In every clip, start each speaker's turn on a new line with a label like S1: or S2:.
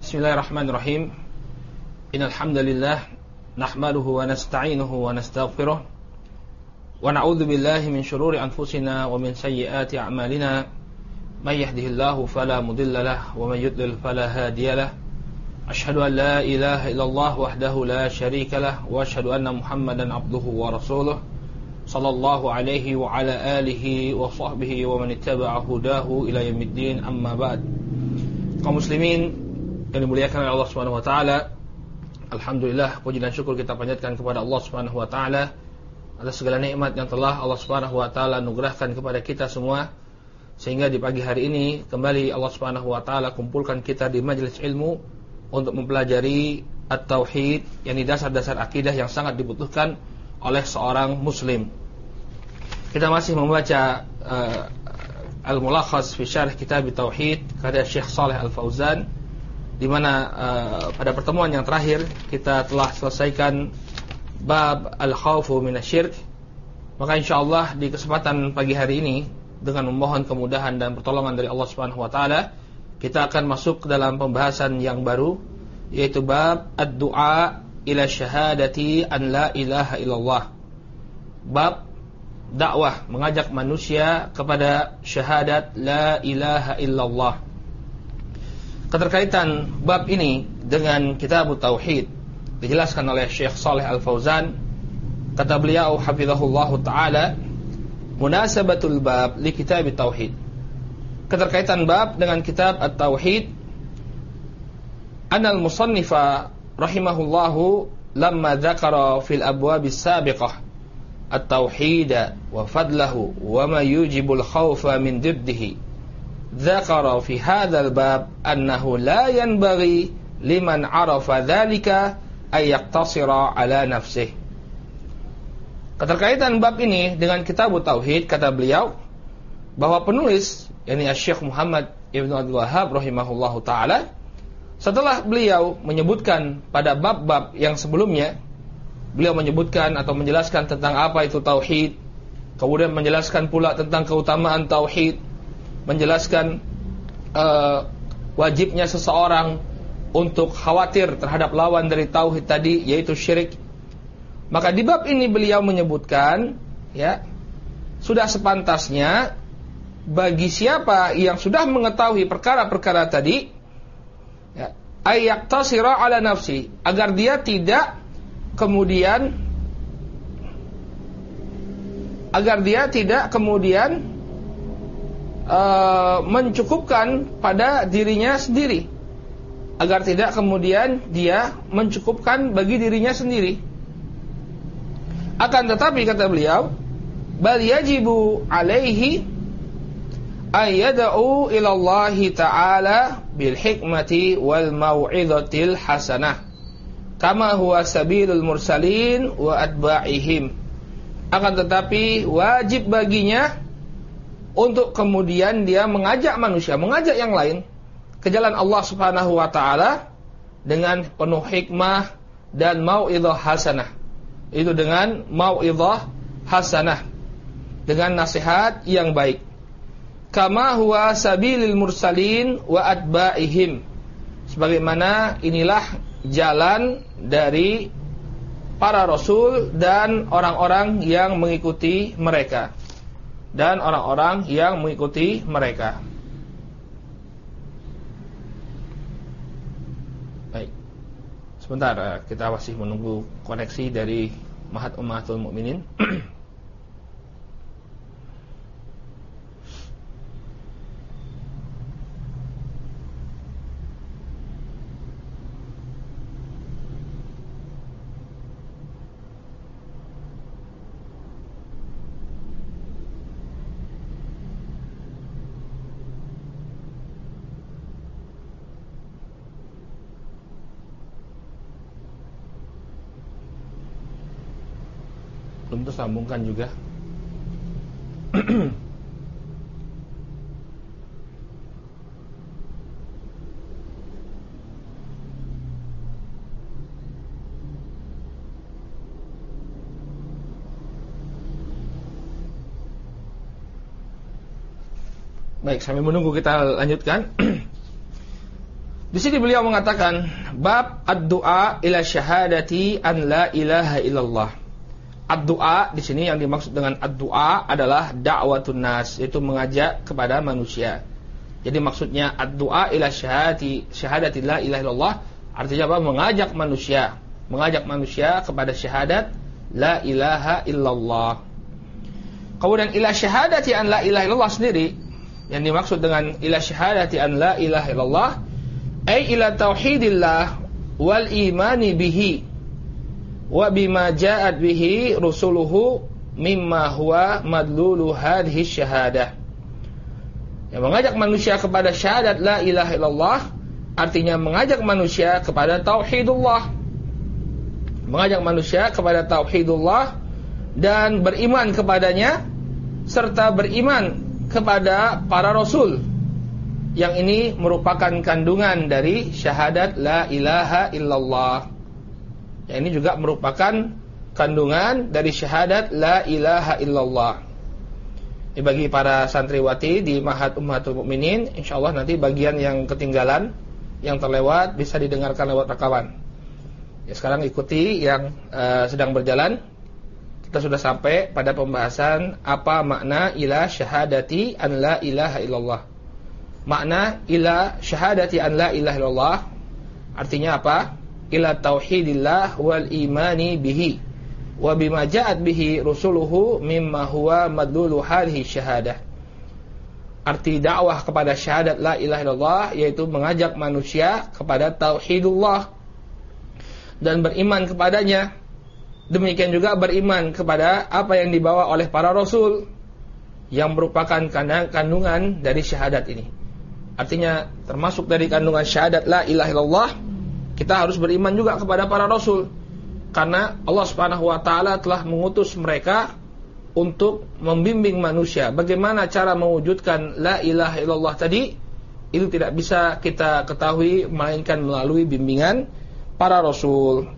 S1: Bismillahirrahmanirrahim. Innal hamdalillah nahmaduhu wa nasta'inuhu wa nastaghfiruh wa na'udzu billahi min shururi anfusina wa min sayyiati a'malina. May yahdihillahu fala mudilla lahu wa may yudlil fala hadiya lahu. Asyhadu an la ilaha illallah wahdahu la syarika lahu wa asyhadu anna Muhammadan abduhu wa rasuluh sallallahu alaihi wa ala alihi wa sahbihi wa man ittaba'a hudahu ila yaumiddin, amma ba'd. Kaum muslimin yang dimuliakan oleh Allah Subhanahu wa taala, alhamdulillah, puji dan syukur kita panjatkan kepada Allah Subhanahu wa taala atas segala nikmat yang telah Allah Subhanahu wa taala anugerahkan kepada kita semua, sehingga di pagi hari ini kembali Allah Subhanahu wa taala kumpulkan kita di majelis ilmu untuk mempelajari at-tauhid, yakni dasar-dasar akidah yang sangat dibutuhkan oleh seorang muslim. Kita masih membaca Al-Mulakhas fi Syarh Kitab Tauhid karya Syekh Shalih Al-Fauzan, di mana pada pertemuan yang terakhir kita telah selesaikan bab al-khawfu minasyirk. Maka insyaallah di kesempatan pagi hari ini, dengan memohon kemudahan dan pertolongan dari Allah Subhanahu wa taala, kita akan masuk ke dalam pembahasan yang baru, yaitu bab ad-du'a ila syahadati an la ilaha illallah. Bab dakwah, mengajak manusia kepada syahadat la ilaha illallah. Keterkaitan bab ini dengan kitab tauhid dijelaskan oleh Syekh Shalih Al-Fauzan. Kata beliau hafizahullahu taala, munasabatul bab li kitab tauhid. Keterkaitan bab dengan kitab at-tauhid, anal musannifa rahimahullahu lamma dzakara fil abwabis sabiqah at-tauhid wa fadlahu wa ma yujibul khawfa min diddihi. Dzakara fi hadzal bab annahu la yanbaghi liman 'arafa dzalika ay yaqtasira ala nafsihi. Keterkaitan bab ini dengan kitab tauhid, kata beliau bahwa penulis, yakni Syekh Muhammad Ibn Abdul Wahhab rahimahullahu taala, setelah beliau menyebutkan pada bab-bab yang sebelumnya, beliau menyebutkan atau menjelaskan tentang apa itu tauhid, kemudian menjelaskan pula tentang keutamaan tauhid, menjelaskan wajibnya seseorang untuk khawatir terhadap lawan dari tauhid tadi, yaitu syirik. Maka di bab ini beliau menyebutkan, ya, sudah sepantasnya bagi siapa yang sudah mengetahui perkara-perkara tadi, ya, ayyaqtasira ala nafsi, agar dia tidak kemudian mencukupkan pada dirinya sendiri, agar tidak kemudian dia mencukupkan bagi dirinya sendiri. Akan tetapi, kata beliau, bal yajibu alaihi ayyad'u ila Allah ta'ala bil hikmati wal mau'izatil hasanah kama huwa sabilul mursalin wa atba'ihim. Akan tetapi wajib baginya untuk kemudian dia mengajak manusia, mengajak yang lain ke jalan Allah Subhanahu wa taala dengan penuh hikmah dan mau'izah hasanah. Itu dengan mau'izah hasanah, dengan nasihat yang baik. Kama huwa sabilil mursalin wa atba'ihim. Sebagaimana inilah jalan dari para rasul dan orang-orang yang mengikuti mereka. Dan orang-orang yang mengikuti mereka. Baik. Sebentar, kita masih menunggu koneksi dari Mahat Ummahatul Mukminin. Belum tersambungkan juga. Baik, sambil menunggu kita lanjutkan. Di sini beliau mengatakan bab ad-du'a ila syahadati an la ilaha illallah. Ad-du'a di sini yang dimaksud dengan ad-du'a adalah da'watun nas, yaitu mengajak kepada manusia. Jadi maksudnya ad-du'a ila syahadati la ilaha illallah artinya apa? Mengajak manusia kepada syahadat la ilaha illallah. Kemudian ila syahadati an la ilaha illallah sendiri yang dimaksud dengan ila syahadati an la ilaha illallah ay ila tauhidillah wal imani bihi wa bima ja'at bihi rusuluhu mimma huwa madlulu hadhihi syahadah. Yang mengajak manusia kepada syahadat la ilaha illallah artinya mengajak manusia kepada tauhidullah. Mengajak manusia kepada tauhidullah dan beriman kepadanya serta beriman kepada para rasul. Yang ini merupakan kandungan dari syahadat la ilaha illallah. Yang ini juga merupakan kandungan dari syahadat la ilaha illallah. Ini bagi para santriwati di Ma'had Ummahatul Mukminin, insyaallah nanti bagian yang ketinggalan, yang terlewat bisa didengarkan lewat rekaman. Ya, sekarang ikuti yang sedang berjalan. Kita sudah sampai pada pembahasan apa makna ila syahadati an la ilaha illallah. Makna ila syahadati an la ilaha illallah artinya apa? Ila tauhidillah wal imani bihi wa bima ja'at bihi rusuluhu mimma huwa madlulu hadhihi syahadah. Arti dakwah kepada syahadat la ilaha illallah yaitu mengajak manusia kepada tauhidullah dan beriman kepadanya. Demikian juga beriman kepada apa yang dibawa oleh para rasul yang merupakan kandungan dari syahadat ini. Artinya termasuk dari kandungan syahadat la ilaha illallah kita harus beriman juga kepada para rasul, karena Allah Subhanahu wa taala telah mengutus mereka untuk membimbing manusia. Bagaimana cara mewujudkan la ilaha illallah tadi? Itu tidak bisa kita ketahui melainkan melalui bimbingan para rasul.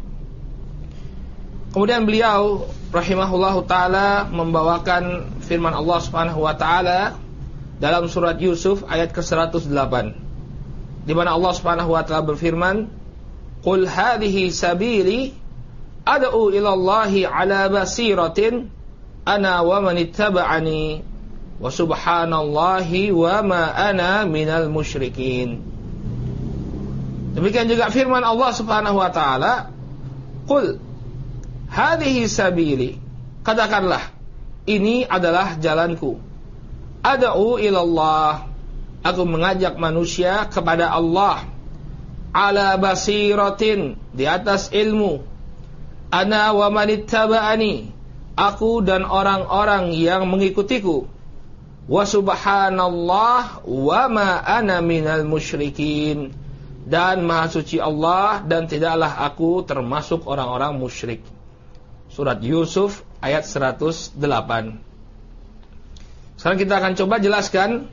S1: Kemudian beliau rahimahullahu taala membawakan firman Allah Subhanahu wa taala dalam surat Yusuf ayat ke-108, di mana Allah Subhanahu wa taala berfirman, "Qul hadhihi sabili ad'u ila Allahi ala basiratin ana wa man ittaba'ani wa subhanallahi wa ma ana minal musyrikin." Demikian juga firman Allah Subhanahu wa taala, "Qul hadhihi sabili," katakanlah ini adalah jalanku. Ad'u ilallah, aku mengajak manusia kepada Allah. Ala basiratin, di atas ilmu. Ana wa manittaba'ani, aku dan orang-orang yang mengikutiku. Wa subhanallah wa ma ana minal musyrikin, dan maha suci Allah dan tidaklah aku termasuk orang-orang musyrik. Surat Yusuf ayat 108. Sekarang kita akan coba jelaskan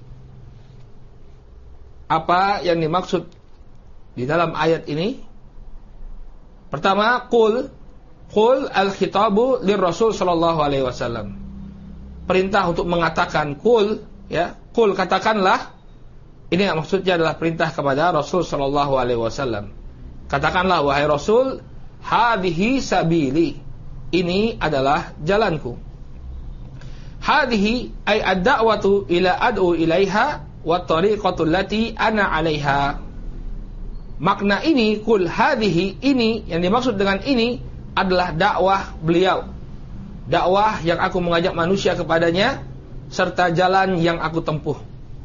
S1: apa yang dimaksud di dalam ayat ini. Pertama, qul al-khitabu lirrasul sallallahu alaihi wasallam. Perintah untuk mengatakan qul, ya, qul katakanlah. Ini maksudnya adalah perintah kepada Rasul sallallahu alaihi wasallam. Katakanlah wahai Rasul, hadhihi sabili, ini adalah jalanku. Hadhihi ay ad-da'watu ila ad'u ilaiha wa tariqatu allati ana 'alaiha. Makna ini kul hadhihi, ini yang dimaksud dengan ini adalah dakwah beliau. Dakwah yang aku mengajak manusia kepadanya serta jalan yang aku tempuh.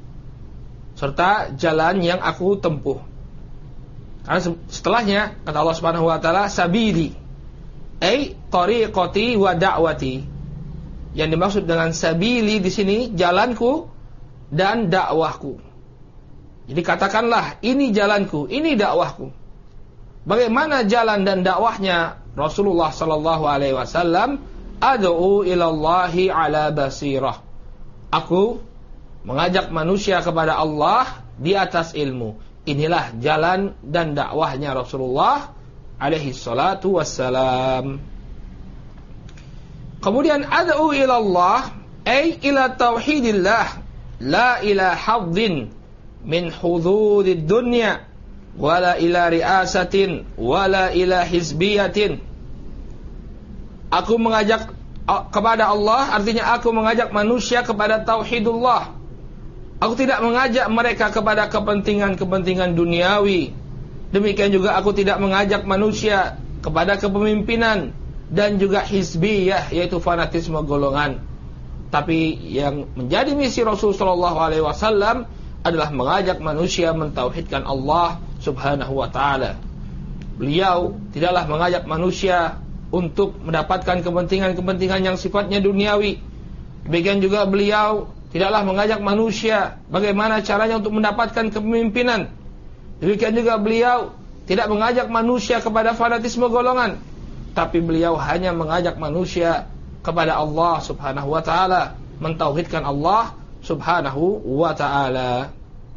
S1: Karena setelahnya kata Allah Subhanahu wa taala sabili ay tariqati wa da'wati. Yang dimaksud dengan sabili di sini jalanku dan dakwahku. Jadi katakanlah ini jalanku, ini dakwahku. Bagaimana jalan dan dakwahnya Rasulullah sallallahu alaihi wasallam? Ad'u ilallahi ala basirah. Aku mengajak manusia kepada Allah di atas ilmu. Inilah jalan dan dakwahnya Rasulullah alaihi salatu wassalam. Kemudian ad'u ilallah ay ila tauhidillah la ila haddin min hududid dunya wala ila riasatin, wala ila hizbiyatin. Aku mengajak kepada Allah, artinya aku mengajak manusia kepada tauhidullah. Aku tidak mengajak mereka kepada kepentingan-kepentingan duniawi. Demikian juga aku tidak mengajak manusia kepada kepemimpinan dan juga hizbiyah, yaitu fanatisme golongan. Tapi yang menjadi misi Rasul sallallahu alaihi wasallam adalah mengajak manusia mentauhidkan Allah Subhanahu wa taala. Beliau tidaklah mengajak manusia untuk mendapatkan kepentingan-kepentingan yang sifatnya duniawi. Demikian juga beliau tidaklah mengajak manusia bagaimana caranya untuk mendapatkan kepemimpinan. Demikian juga beliau tidak mengajak manusia kepada fanatisme golongan, tapi beliau hanya mengajak manusia kepada Allah Subhanahu wa taala, mentauhidkan Allah Subhanahu wa taala.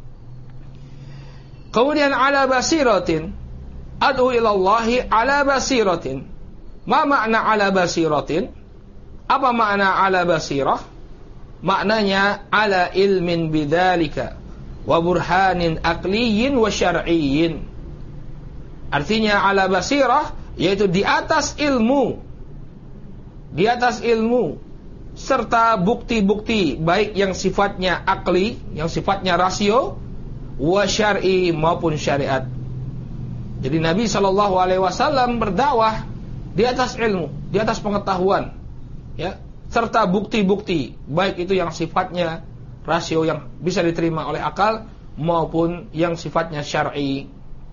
S1: Kemudian ala basiratin, ad'u ila Allahi ala basiratin. Ma makna ala basiratin? Apa makna ala basirah? Maknanya ala ilmin bidzalika wa burhanin aqliyyin wa syar'iyyin. Artinya ala basirah yaitu di atas ilmu. Di atas ilmu serta bukti-bukti baik yang sifatnya akli, yang sifatnya rasio, wa syar'i maupun syariat. Jadi Nabi sallallahu alaihi wasallam berdakwah di atas ilmu, di atas pengetahuan, ya, serta bukti-bukti baik itu yang sifatnya rasio yang bisa diterima oleh akal maupun yang sifatnya syar'i.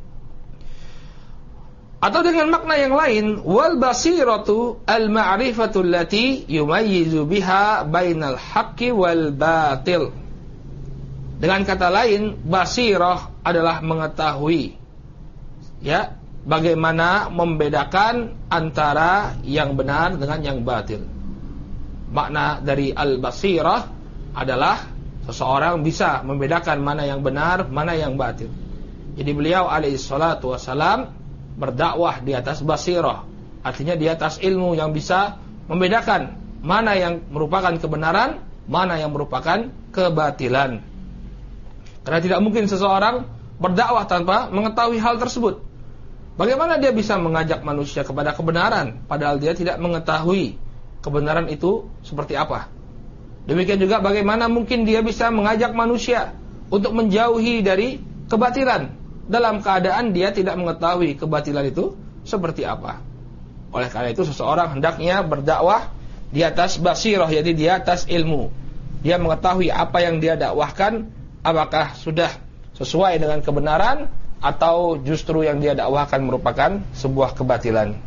S1: Atau dengan makna yang lain, wal basiratu al ma'rifatu allati yumayyizu biha bainal haqqi wal batil. Dengan kata lain, basirah adalah mengetahui, ya, bagaimana membedakan antara yang benar dengan yang batil. Makna dari al-basirah adalah seseorang bisa membedakan mana yang benar, mana yang batil. Jadi beliau alaihi salatu wassalam berdakwah di atas basirah, artinya di atas ilmu yang bisa membedakan mana yang merupakan kebenaran, mana yang merupakan kebatilan. Karena tidak mungkin seseorang berdakwah tanpa mengetahui hal tersebut. Bagaimana dia bisa mengajak manusia kepada kebenaran padahal dia tidak mengetahui kebenaran itu seperti apa? Demikian juga bagaimana mungkin dia bisa mengajak manusia untuk menjauhi dari kebatilan dalam keadaan dia tidak mengetahui kebatilan itu seperti apa? Oleh karena itu seseorang hendaknya berdakwah di atas basirah, yaitu di atas ilmu. Dia mengetahui apa yang dia dakwahkan apakah sudah sesuai dengan kebenaran atau justru yang dia dakwahkan merupakan sebuah kebatilan.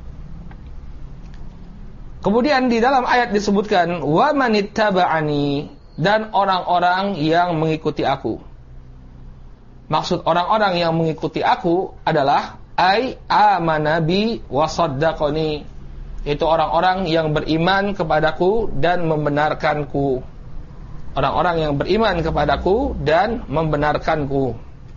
S1: Kemudian di dalam ayat disebutkan wa manittaba'ani, dan orang-orang yang mengikuti aku. Maksud orang-orang yang mengikuti aku adalah ai amana bi wa saddaqani, itu orang-orang yang beriman kepadaku dan membenarkanku. Orang-orang yang beriman kepadaku dan membenarkanku.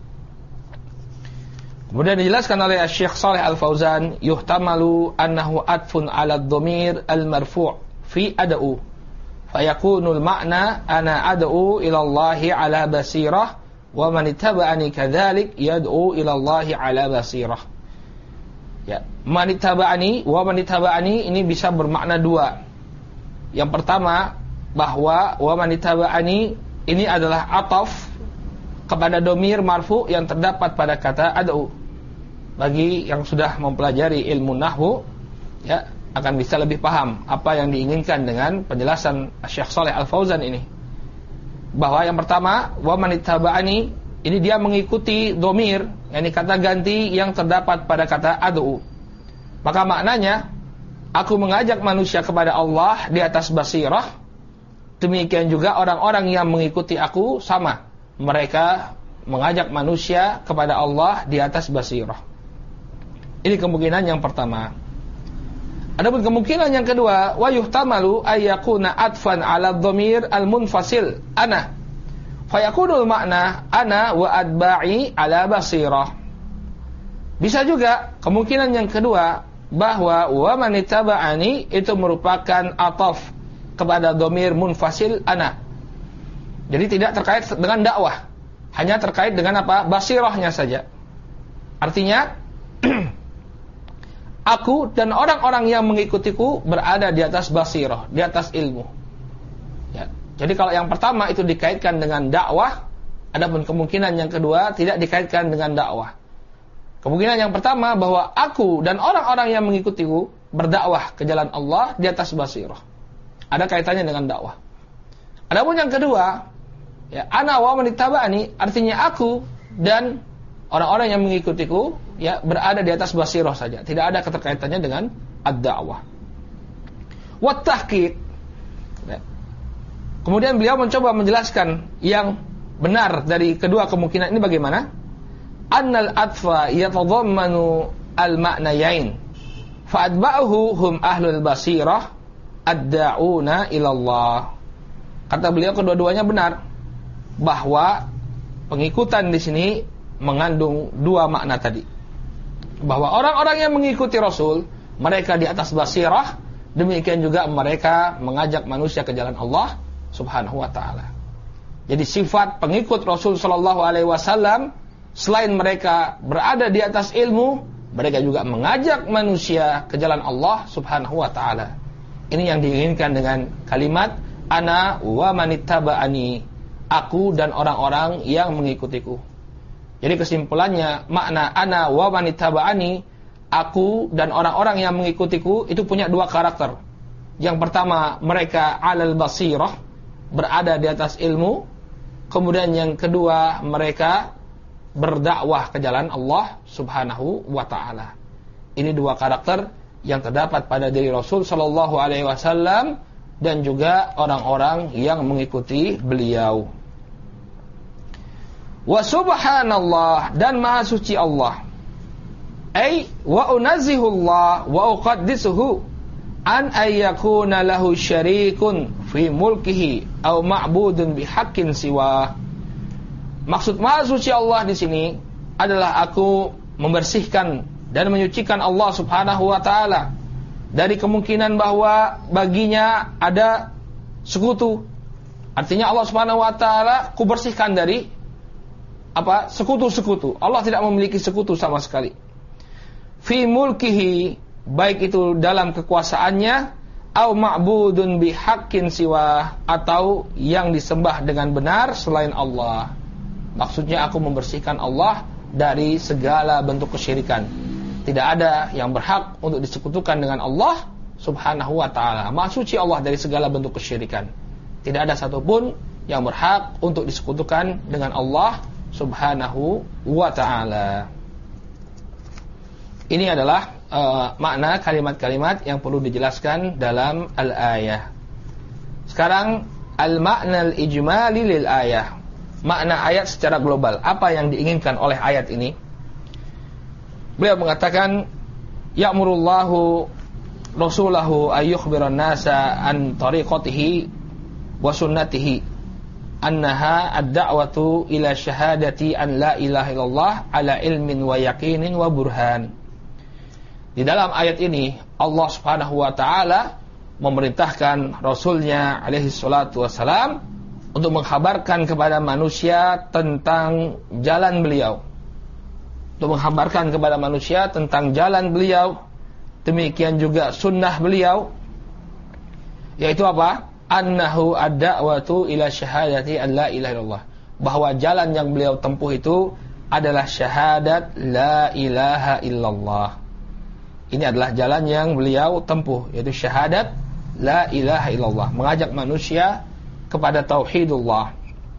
S1: Kemudian dijelaskan oleh Syekh Shalih Al-Fauzan, yuhtamalu annahu atfun 'ala ad-dhamir al-marfu' fi ad'u, fayakunul ma'na ana ad'u ila Allah 'ala basirah wa man ittaba'ani kadzalik yad'u ila Allah 'ala basirah. Ya, man ittaba'ani wa man ittaba'ani ini bisa bermakna dua. Yang pertama, bahwa wa man ittaba'ani ini adalah ataf kepada dhamir marfu yang terdapat pada kata ad'u. Bagi yang sudah mempelajari ilmu nahwu, ya, akan bisa lebih paham apa yang diinginkan dengan penjelasan Syekh Shalih Al-Fauzan ini. Bahwa yang pertama, wa man ittaba'ani ini dia mengikuti dhamir, yakni kata ganti yang terdapat pada kata ad'u. Maka maknanya aku mengajak manusia kepada Allah di atas basirah. Demikian juga orang-orang yang mengikuti aku sama. Mereka mengajak manusia kepada Allah di atas basirah. Ini kemungkinan yang pertama. Adapun kemungkinan yang kedua, wa yuhtamalu ayyakuna atfan 'ala dhamir al-munfasil ana. Fayakunul makna ana wa adba'i 'ala basirah. Bisa juga kemungkinan yang kedua bahwa wa man ittaba'ani itu merupakan ataf kepada dhamir munfasil ana. Jadi tidak terkait dengan dakwah, hanya terkait dengan apa? Basirahnya saja. Artinya aku dan orang-orang yang mengikutiku berada di atas basirah, di atas ilmu. Ya. Jadi kalau yang pertama itu dikaitkan dengan dakwah, adapun kemungkinan yang kedua tidak dikaitkan dengan dakwah. Kemungkinan yang pertama bahwa aku dan orang-orang yang mengikutiku berdakwah ke jalan Allah di atas basirah. Ada kaitannya dengan dakwah. Adapun yang kedua, ya, ana wa man ittaba'ani, artinya aku dan orang-orang yang mengikutiku ya berada di atas basirah saja, tidak ada keterkaitannya dengan ad-da'wah. Wa tahqiq. Ya. Kemudian beliau mencoba menjelaskan yang benar dari kedua kemungkinan ini bagaimana? Annal atfa yatadhammanu al-ma'nayain. Fa'atba'uhu hum ahlul basirah ad-da'una ila Allah. Kata beliau kedua-duanya benar bahwa pengikutan di sini mengandung dua makna tadi. Bahwa orang-orang yang mengikuti Rasul, mereka di atas basirah, demikian juga mereka mengajak manusia ke jalan Allah Subhanahu wa taala. Jadi sifat pengikut Rasul sallallahu alaihi wasallam, selain mereka berada di atas ilmu, mereka juga mengajak manusia ke jalan Allah Subhanahu wa taala. Ini yang diinginkan dengan kalimat ana wa manittaba'ani, aku dan orang-orang yang mengikutiku. Jadi kesimpulannya makna ana wa manittaba'ani, aku dan orang-orang yang mengikutiku itu punya dua karakter. Yang pertama, mereka alal basirah, berada di atas ilmu. Kemudian yang kedua, mereka berdakwah ke jalan Allah Subhanahu wa taala. Ini dua karakter yang terdapat pada diri Rasul sallallahu alaihi wasallam dan juga orang-orang yang mengikuti beliau. Wa subhanallah, dan maha suci Allah. Ay wa unazzihullah wa uqaddisuhu an ayyakuna lahu syarikun fi mulkihi aw ma'budun bihaqqin siwa. Maksud maha suci Allah di sini adalah aku membersihkan dan menyucikan Allah Subhanahu wa taala dari kemungkinan bahwa baginya ada sekutu. Artinya Allah Subhanahu wa taala kubersihkan dari sekutu-sekutu. Allah tidak memiliki sekutu sama sekali. Fi mulkihi, baik itu dalam kekuasaannya, au ma'budun bihaqqin siwa, atau yang disembah dengan benar selain Allah. Maksudnya aku membersihkan Allah dari segala bentuk kesyirikan. Tidak ada yang berhak untuk disekutukan dengan Allah Subhanahu wa ta'ala. Maha suci Allah dari segala bentuk kesyirikan. Tidak ada satupun yang berhak untuk disekutukan dengan Allah Subhanahu wa ta'ala. Ini adalah makna kalimat-kalimat yang perlu dijelaskan dalam al-ayah. Sekarang al-makna al-ijmali lil ayah. Makna ayat secara global. Apa yang diinginkan oleh ayat ini? Beliau mengatakan ya'murullahu rasulahu ayyukhbiran nasa an tariqatihi wa sunnatihi annaha ad-da'watu ila syahadati an la ilaha illallah ala ilmin wa yaqinin wa burhan. Di dalam ayat ini Allah Subhanahu wa taala memerintahkan Rasulnya alaihi salatu wassalam untuk mengkhabarkan kepada manusia tentang jalan beliau. Untuk mengkhabarkan kepada manusia tentang jalan beliau, demikian juga sunnah beliau, yaitu apa? Annahu ad-da'watu ila syahadati an la ilaha illallah, bahwa jalan yang beliau tempuh itu adalah syahadat la ilaha illallah. Ini adalah jalan yang beliau tempuh, yaitu syahadat la ilaha illallah, mengajak manusia kepada tauhidullah.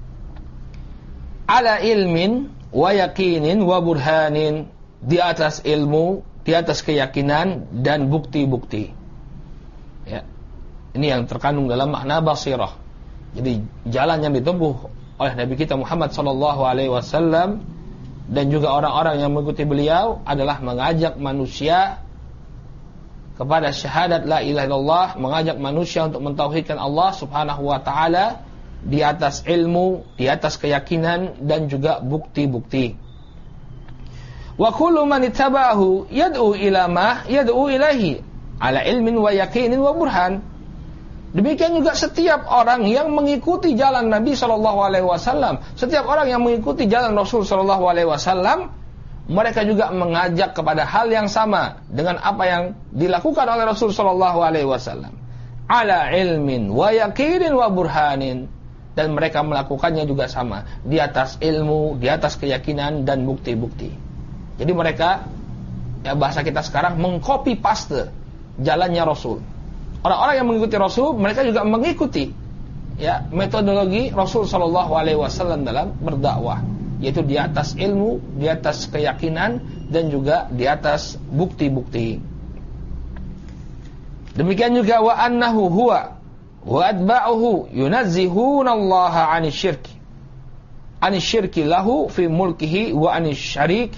S1: Ala ilmin wa yaqinin wa burhanin, di atas ilmu, di atas keyakinan dan bukti-bukti. Ya. Ini yang terkandung dalam makna basirah. Jadi jalan yang ditempuh oleh Nabi kita Muhammad sallallahu alaihi wasallam dan juga orang-orang yang mengikuti beliau adalah mengajak manusia kepada syahadat la ilaha illallah, mengajak manusia untuk mentauhidkan Allah Subhanahu wa taala di atas ilmu, di atas keyakinan dan juga bukti-bukti. Wa kullu man ittaba'ahu yad'u ila ma yad'u ilaihi ala ilmin wa yaqinin wa burhan. Demikian juga setiap orang yang mengikuti jalan Nabi sallallahu alaihi wasallam, setiap orang yang mengikuti jalan Rasul sallallahu alaihi wasallam, mereka juga mengajak kepada hal yang sama dengan apa yang dilakukan oleh Rasul sallallahu alaihi wasallam. Ala ilmin wa yaqinin wa burhanin, dan mereka melakukannya juga sama, di atas ilmu, di atas keyakinan dan bukti-bukti. Jadi mereka, ya bahasa kita sekarang, mengcopy paste jalannya Rasul. Orang-orang yang mengikuti Rasul, mereka juga mengikuti ya metodologi Rasul sallallahu alaihi wasallam dalam berdakwah, yaitu di atas ilmu, di atas keyakinan, dan juga di atas bukti-bukti. Demikian juga wa annahu huwa wa atba'uhu yunazzihuna Allah 'anil syirki lahu fi mulkihi wa 'anil syarik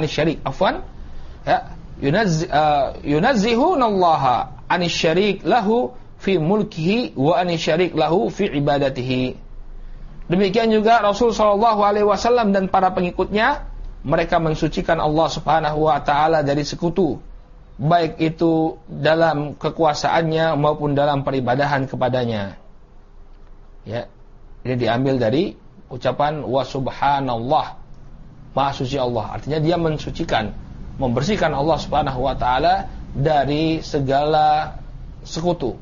S1: ya yunazzihuna Allah 'anil syarik lahu fi mulkihi wa 'anil syarik lahu fi ibadatihi. Demikian juga Rasul sallallahu alaihi wasallam dan para pengikutnya, mereka mensucikan Allah Subhanahu wa taala dari sekutu, baik itu dalam kekuasaannya maupun dalam peribadahan kepadanya. Ya, ini diambil dari ucapan wa subhanallah, maha suci Allah. Artinya dia mensucikan, membersihkan Allah Subhanahu wa taala dari segala sekutu.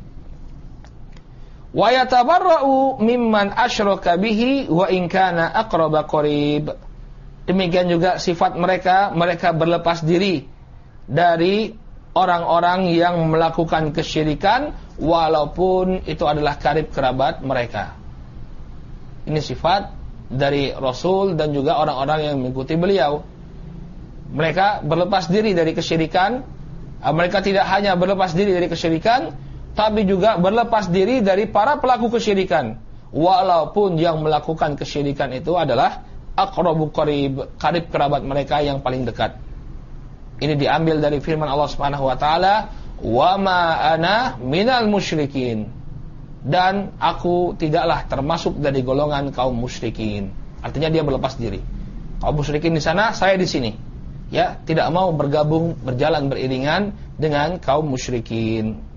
S1: Wa yatabarra'u mimman asyraka bihi wa in kana aqraba qarib. Demikian juga sifat mereka berlepas diri dari orang-orang yang melakukan kesyirikan walaupun itu adalah karib kerabat mereka. Ini sifat dari Rasul dan juga orang-orang yang mengikuti beliau. Mereka berlepas diri dari kesyirikan. Mereka tidak hanya berlepas diri dari kesyirikan, tapi juga berlepas diri dari para pelaku kesyirikan, walaupun yang melakukan kesyirikan itu adalah aqrabu qarib, karib kerabat mereka yang paling dekat. Ini diambil dari firman Allah Subhanahu wa taala, "Wa ma ana minal musyrikin." Dan aku tidaklah termasuk dari golongan kaum musyrikin. Artinya dia berlepas diri. Kaum musyrikin di sana, saya di sini. Ya, tidak mau bergabung, berjalan beriringan dengan kaum musyrikin.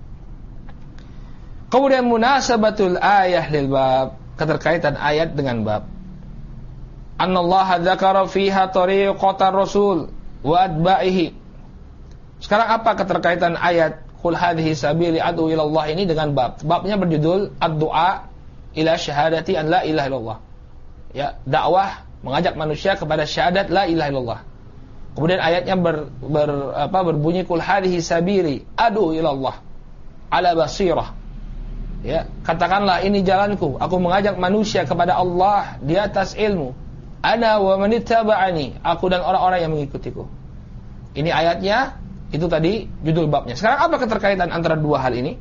S1: Kemudian munasabatul ayah lil bab, keterkaitan ayat dengan bab. Annallaha dzakara fiha tariqatar rasul wa atba'ihi. Sekarang apa keterkaitan ayat qul hadhihi sabili ad'u ila Allah ini dengan bab? Babnya berjudul ad-du'a ila syahadati an la ilaha illallah. Ya, dakwah mengajak manusia kepada syahadat la ilaha illallah. Kemudian ayatnya berbunyi qul hadhihi sabili ad'u ila Allah ala basirah. Ya, katakanlah ini jalanku, aku mengajak manusia kepada Allah di atas ilmu. Ana wa manittaba'ani, aku dan orang-orang yang mengikutiku. Ini ayatnya, itu tadi judul babnya. Sekarang apa keterkaitan antara dua hal ini?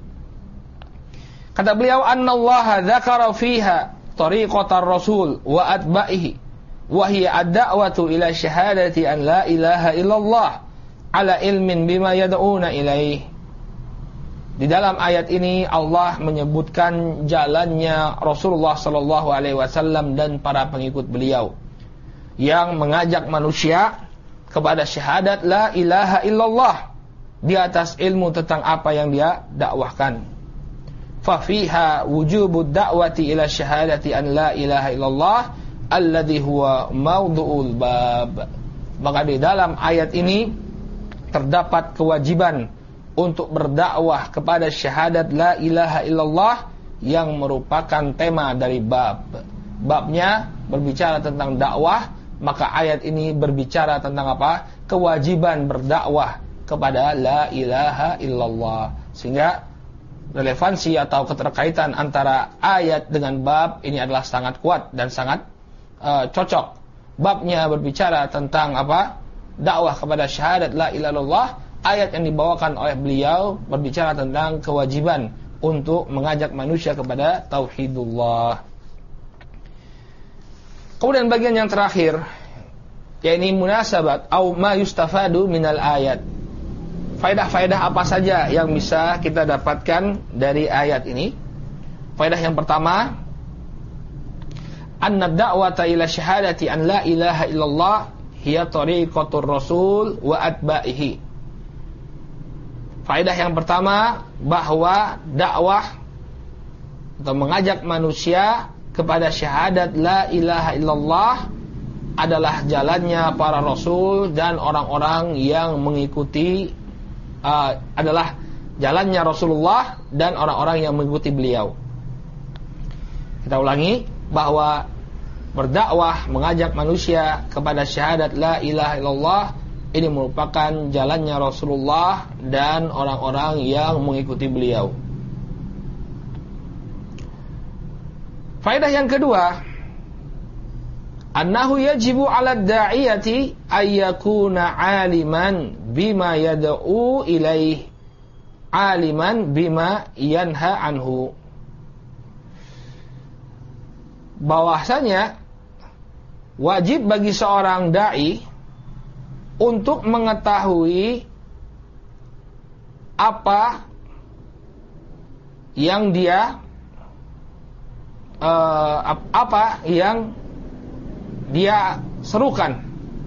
S1: Kata beliau, annallaha dzakara fiha tariqatar rasul wa atba'ihi wa hiya ad-da'watu ila syahadati an la ilaha illallah ala ilmin bima yad'una ilaih. Di dalam ayat ini Allah menyebutkan jalannya Rasulullah sallallahu alaihi wasallam dan para pengikut beliau yang mengajak manusia kepada syahadat la ilaha illallah di atas ilmu tentang apa yang dia dakwahkan. Fa fiha wujubud da'wati ila syahadati an la ilaha illallah alladhi huwa mawdu'ul bab. Maka di dalam ayat ini terdapat kewajiban untuk berdakwah kepada syahadat la ilaha illallah yang merupakan tema dari bab. Babnya berbicara tentang dakwah, maka ayat ini berbicara tentang apa? Kewajiban berdakwah kepada la ilaha illallah. Sehingga relevansi atau keterkaitan antara ayat dengan bab ini adalah sangat kuat dan sangat cocok. Babnya berbicara tentang apa? Dakwah kepada syahadat la ilaha illallah. Ayat yang dibawakan oleh beliau berbicara tentang kewajiban untuk mengajak manusia kepada tauhidullah. Kemudian bagian yang terakhir, yakni munasabat au ma yustafadu minal ayat. Faedah-faedah apa saja yang bisa kita dapatkan dari ayat ini? Faedah yang pertama, anna da'wata ila syahadati an la ilaha illallah hiya tariqatur rasul wa atba'ihi. Faedah yang pertama, bahwa dakwah atau mengajak manusia kepada syahadat la ilaha illallah adalah jalannya para rasul dan orang-orang yang mengikuti adalah jalannya Rasulullah dan orang-orang yang mengikuti beliau. Kita ulangi bahwa berdakwah, mengajak manusia kepada syahadat la ilaha illallah ini merupakan jalannya Rasulullah dan orang-orang yang mengikuti beliau. Faedah yang kedua, annahu yajibu 'ala ad-da'iyati ay yakuna 'aliman bima yad'u ilaih, 'aliman bima yanha anhu. Bahwasanya wajib bagi seorang dai untuk mengetahui apa yang dia serukan.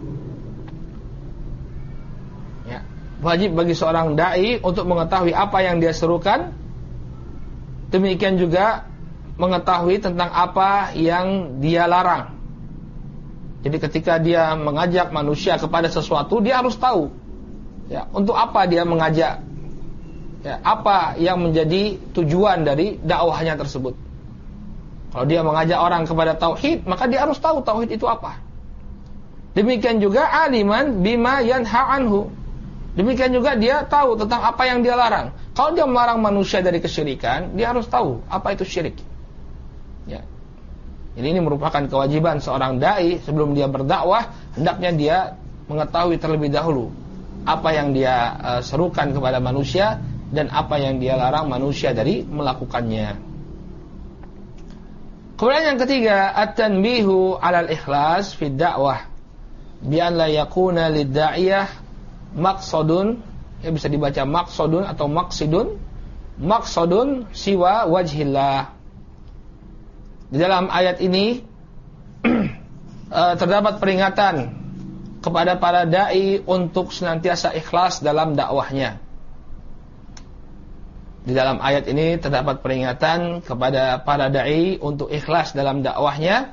S1: Ya, wajib bagi seorang dai untuk mengetahui apa yang dia serukan. Demikian juga mengetahui tentang apa yang dia larang. Jadi ketika dia mengajak manusia kepada sesuatu, dia harus tahu ya, untuk apa dia mengajak, ya, apa yang menjadi tujuan dari dakwahnya tersebut. Kalau dia mengajak orang kepada tauhid, maka dia harus tahu tauhid itu apa. Demikian juga aliman bima yanha anhu. Demikian juga dia tahu tentang apa yang dia larang. Kalau dia melarang manusia dari kesyirikan, dia harus tahu apa itu syirik. Ya. Jadi ini merupakan kewajiban seorang dai sebelum dia berdakwah, hendaknya dia mengetahui terlebih dahulu apa yang dia serukan kepada manusia dan apa yang dia larang manusia dari melakukannya. Kemudian yang ketiga, at-tanbihu 'alal ikhlas fi dakwah bi an la yakuna lid-da'iyah maqsadun, ya bisa dibaca maqsadun atau maqsadun siwa wajhillah. Di dalam ayat ini terdapat peringatan kepada para dai untuk senantiasa ikhlas dalam dakwahnya. Di dalam ayat ini terdapat peringatan kepada para dai untuk ikhlas dalam dakwahnya,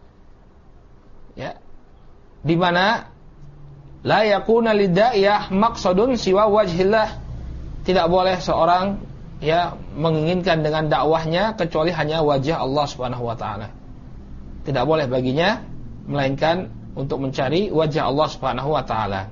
S1: ya, di mana la yakuna lid-da'iyah maqsadun siwa wajhillah. Tidak boleh seorang ya menginginkan dengan dakwahnya kecuali hanya wajah Allah Subhanahu wa taala. Tidak boleh baginya melainkan untuk mencari wajah Allah Subhanahu wa taala.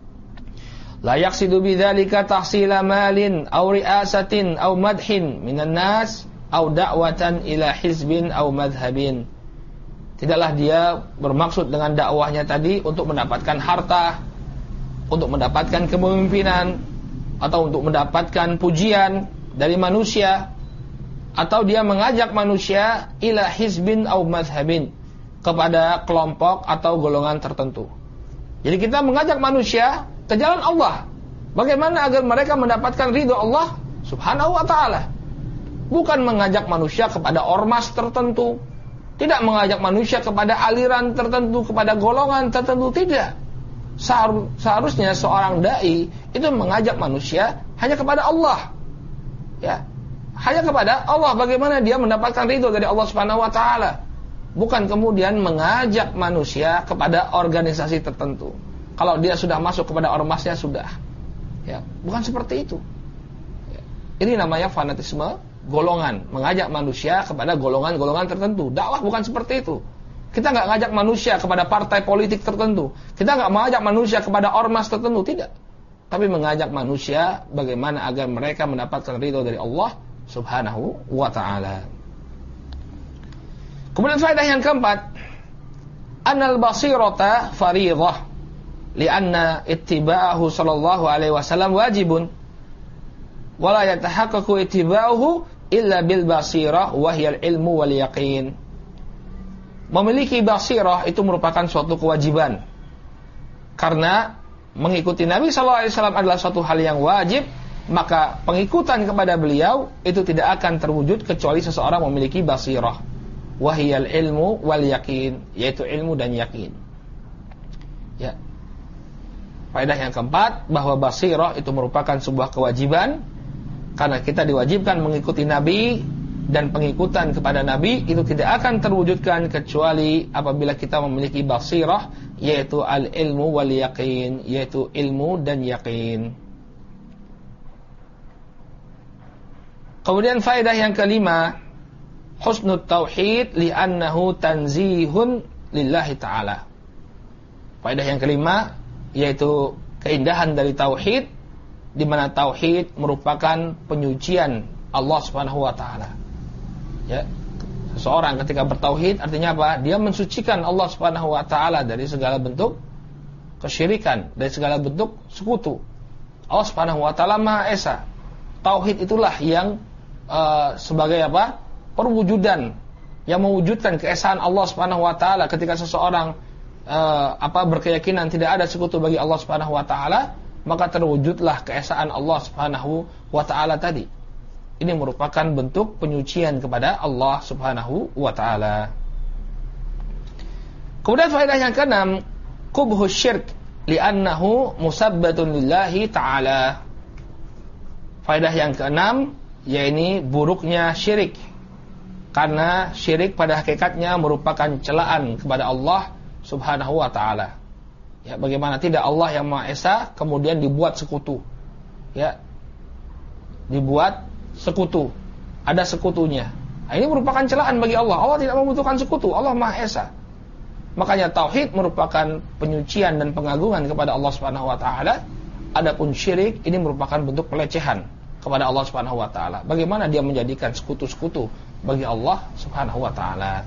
S1: La yaqsidu bidzalika tahsila malin aw ri'asatin aw madhin minan nas aw da'watan ila hizbin aw madhhabin. Tidaklah dia bermaksud dengan dakwahnya tadi untuk mendapatkan harta, untuk mendapatkan kepemimpinan, atau untuk mendapatkan pujian dari manusia, atau dia mengajak manusia ila hizbin au madhhabin, kepada kelompok atau golongan tertentu. Jadi kita mengajak manusia ke jalan Allah, bagaimana agar mereka mendapatkan ridho Allah Subhanahu wa ta'ala. Bukan mengajak manusia kepada ormas tertentu, tidak mengajak manusia kepada aliran tertentu, kepada golongan tertentu, tidak. Seharusnya seorang dai itu mengajak manusia hanya kepada Allah. Ya, hanya kepada Allah, bagaimana dia mendapatkan ridho dari Allah Subhanahu wa taala. Bukan kemudian mengajak manusia kepada organisasi tertentu. Kalau dia sudah masuk kepada ormasnya sudah. Ya, bukan seperti itu. Ya. Ini namanya fanatisme golongan, mengajak manusia kepada golongan-golongan tertentu. Dakwah bukan seperti itu. Kita enggak ngajak manusia kepada partai politik tertentu. Kita enggak mengajak manusia kepada ormas tertentu, tidak. Tapi mengajak manusia bagaimana agar mereka mendapatkan ridho dari Allah Subhanahu wa ta'ala. Kemudian faedah yang keempat, annal basirata fariidhah lianna ittiba'ahu sallallahu alaihi wasallam wajibun wa la yatahaqqaqu ittiba'uhu illa bil basirah wa hiya al ilmu wal yaqin. Memiliki basirah itu merupakan suatu kewajiban, karena mengikuti Nabi SAW adalah suatu hal yang wajib, maka pengikutan kepada beliau itu tidak akan terwujud kecuali seseorang memiliki basirah. Wahiyal ilmu wal yakin, yaitu ilmu dan yakin. Ya. Faedah yang keempat, bahwa basirah itu merupakan sebuah kewajiban, karena kita diwajibkan mengikuti Nabi dan pengikutan kepada Nabi itu tidak akan terwujudkan kecuali apabila kita memiliki basirah, yaitu al-ilmu wal yaqin, yaitu ilmu dan yakin. Kemudian faedah yang kelima, husnut tauhid li'annahu tanzihun lillahi ta'ala. Faedah yang kelima yaitu keindahan dari tauhid, di mana tauhid merupakan penyucian Allah Subhanahu wa taala. Ya. Seseorang ketika bertauhid artinya apa? Dia mensucikan Allah Subhanahu wa taala dari segala bentuk kesyirikan, dari segala bentuk sekutu. Allah Subhanahu wa taala Maha Esa. Tauhid itulah yang sebagai apa? Perwujudan yang mewujudkan keesaan Allah Subhanahu wa taala. Ketika seseorang berkeyakinan tidak ada sekutu bagi Allah Subhanahu wa taala, maka terwujudlah keesaan Allah Subhanahu wa taala tadi. Ini merupakan bentuk penyucian kepada Allah Subhanahu wa taala. Kemudian faedah yang keenam, qubhu syirk li'annahu musabbatun lillahi ta'ala. Faedah yang keenam yaitu buruknya syirik, karena syirik pada hakikatnya merupakan celaan kepada Allah Subhanahu wa ta'ala. Ya, bagaimana tidak Allah yang Maha Esa kemudian dibuat sekutu. Ya. Dibuat sekutu. Ada sekutunya. Nah, ini merupakan celaan bagi Allah. Allah tidak membutuhkan sekutu. Allah Maha Esa. Makanya tauhid merupakan penyucian dan pengagungan kepada Allah Subhanahu wa ta'ala. Adapun syirik ini merupakan bentuk pelecehan kepada Allah Subhanahu wa ta'ala. Bagaimana dia menjadikan sekutu-sekutu bagi Allah Subhanahu wa ta'ala.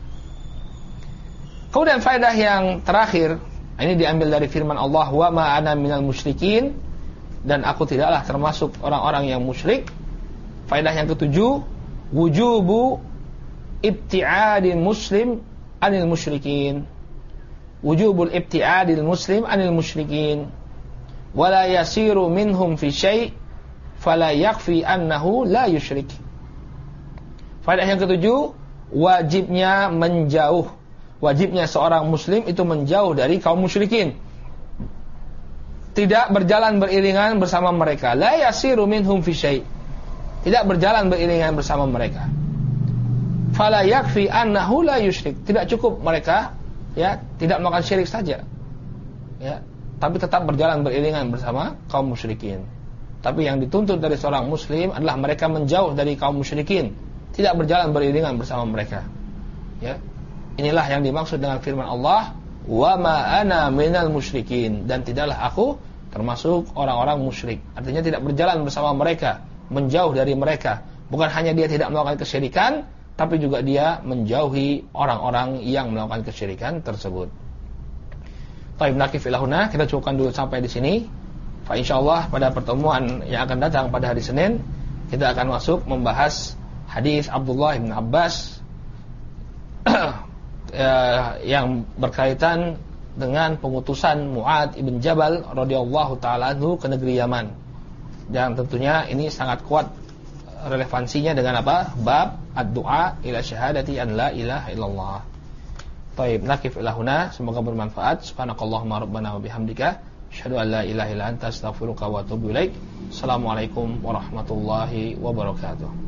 S1: Kemudian faedah yang terakhir, ini diambil dari firman Allah, wa ma ana minal musyrikin, dan aku tidaklah termasuk orang-orang yang musyrik. Faedah yang ketujuh, wujubu ibti'adil muslim anil musyrikin. Wujubul ibti'adil muslim anil musyrikin, wala yasiru minhum fi syai' fala yakfi annahu la yusyrik. Faedah yang ketujuh, wajibnya menjauh. Wajibnya seorang muslim itu menjauh dari kaum musyrikin. Tidak berjalan beriringan bersama mereka. La yasiru minhum fi syai'. Tidak berjalan beriringan bersama mereka. Fala yakfi annahu la yusyrik. Tidak cukup mereka ya tidak melakukan syirik saja. Ya, tapi tetap berjalan beriringan bersama kaum musyrikin. Tapi yang dituntut dari seorang muslim adalah mereka menjauh dari kaum musyrikin, tidak berjalan beriringan bersama mereka. Ya. Inilah yang dimaksud dengan firman Allah, wa ma ana minal musyrikin, dan tidaklah aku termasuk orang-orang musyrik. Artinya tidak berjalan bersama mereka, menjauh dari mereka. Bukan hanya dia tidak melakukan kesyirikan, tapi juga dia menjauhi orang-orang yang melakukan kesyirikan tersebut. Baik, nakif ilahuna, kita cukupkan dulu sampai di sini. Fa insyaallah pada pertemuan yang akan datang pada hari Senin kita akan masuk membahas hadis Abdullah bin Abbas yang berkaitan dengan pengutusan Mu'adz ibn Jabal radhiyallahu taala anhu ke negeri Yaman. Dan tentunya ini sangat kuat relevansinya dengan apa? Bab ad-du'a ila syahadati an la ilaha illallah. Baik, nakif ilahuna, semoga bermanfaat. Subhanakallahumma rabbana wa bihamdika asyhadu an la ilaha illa anta astaghfiruka wa atubu ilaik. Assalamualaikum warahmatullahi wabarakatuh.